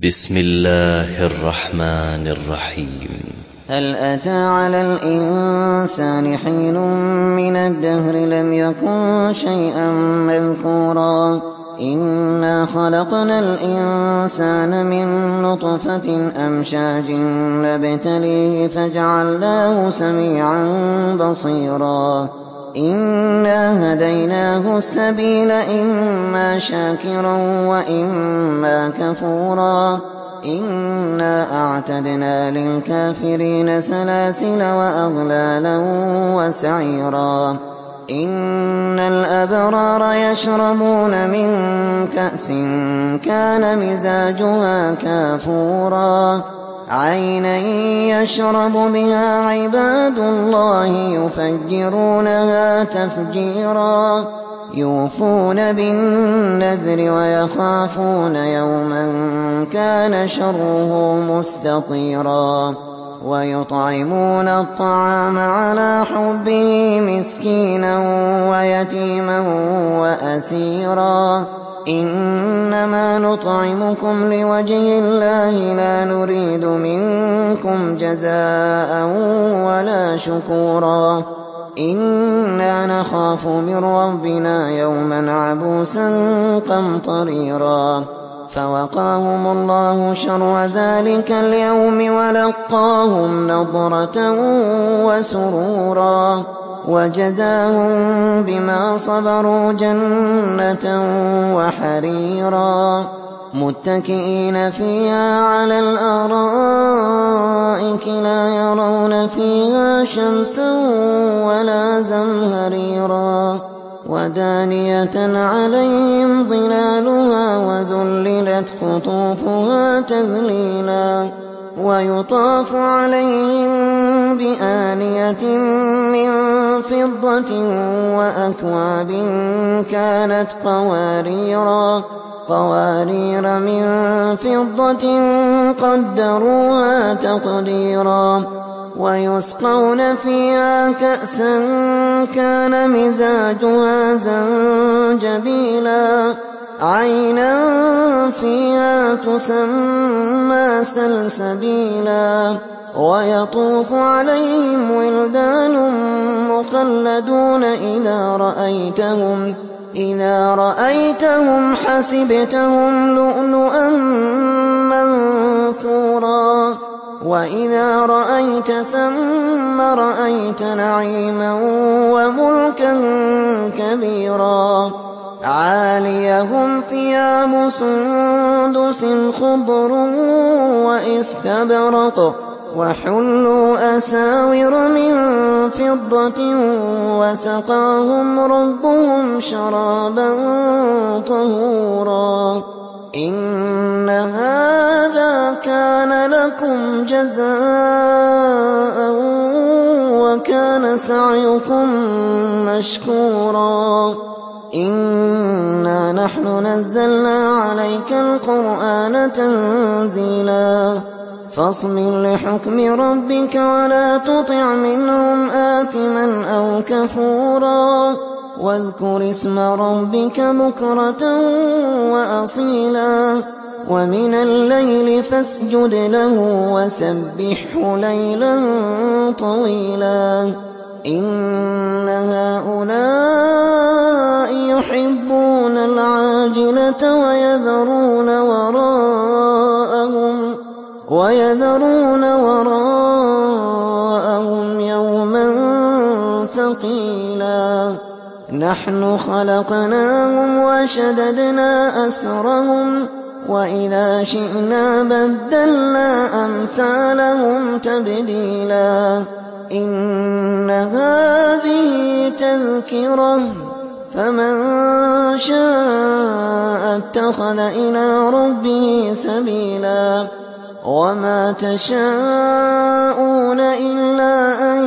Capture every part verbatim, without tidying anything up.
بسم الله الرحمن الرحيم. هل أتى على الإنسان حين من الدهر لم يكن شيئا مذكورا إنا خلقنا الإنسان من نطفة أمشاج نبتليه فجعلناه سميعا بصيرا إنا هديناه السبيل إما شاكرا وإما كفورا إنا أعتدنا للكافرين سلاسل وأغلالا وسعيرا إن الأبرار يشربون من كأس كان مزاجها كافورا عينا يشرب بها عباد الله يفجرونها تفجيرا يوفون بالنذر ويخافون يوما كان شره مستطيرا ويطعمون الطعام على حبه مسكينا ويتيما وأسيرا إنما نطعمكم لوجه الله لا نريد منكم جزاء ولا شكورا إنا نخاف من ربنا يوما عبوسا قمطريرا فوقاهم الله شر ذلك اليوم ولقاهم نضرة وسرورا وجزاهم بما صبروا جنة وحريرا متكئين فيها على الأرائك لا يرون فيها شمسا ولا زمهريرا ودانية عليهم ظلالها وذللت قطوفها تذليلا ويطاف عليهم بآنية من فضة وأكواب كانت قواريرا قوارير من فضة قدروها تقديرا ويسقون فيها كأسا كان مزاجها زنجبيلا عينا فيها تسمى سلسبيلا ويطوف عليهم ولدان مخلدون إذا رأيتهم إذا رأيتهم حسبتهم لؤلؤا منثورا وإذا رأيت ثم رأيت نعيما وملكا كبيرا عاليهم ثياب سندس خضر واستبرق وحلوا أساور من فضة وسقاهم ربهم شرابا طهورا إن هذا كان لكم جزاء وكان سعيكم مشكورا إنا نحن نزلنا عليك القرآن تنزيلا فاصبر لحكم ربك ولا تطع منهم آثما أو كفورا واذكر اسم ربك بكرة وأصيلا ومن الليل فاسجد له وسبحه ليلا طويلا إن هؤلاء يحبون العاجلة ويذرون وراءهم ويذرون وراءهم يوما ثقيلا نحن خلقناهم وشددنا أسرهم وإذا شئنا بدلنا أمثالهم تبديلا إن هذه تذكرة فمن شاء اتخذ إلى ربه سبيلا وما تشاءون إلا أن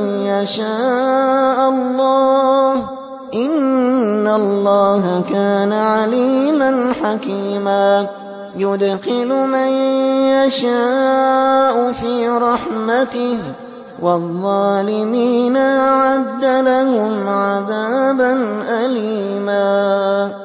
يشاء الله إن الله كان عليما حكيما يدخل من يشاء في رحمته والظالمين أعد لهم عذابا أليما.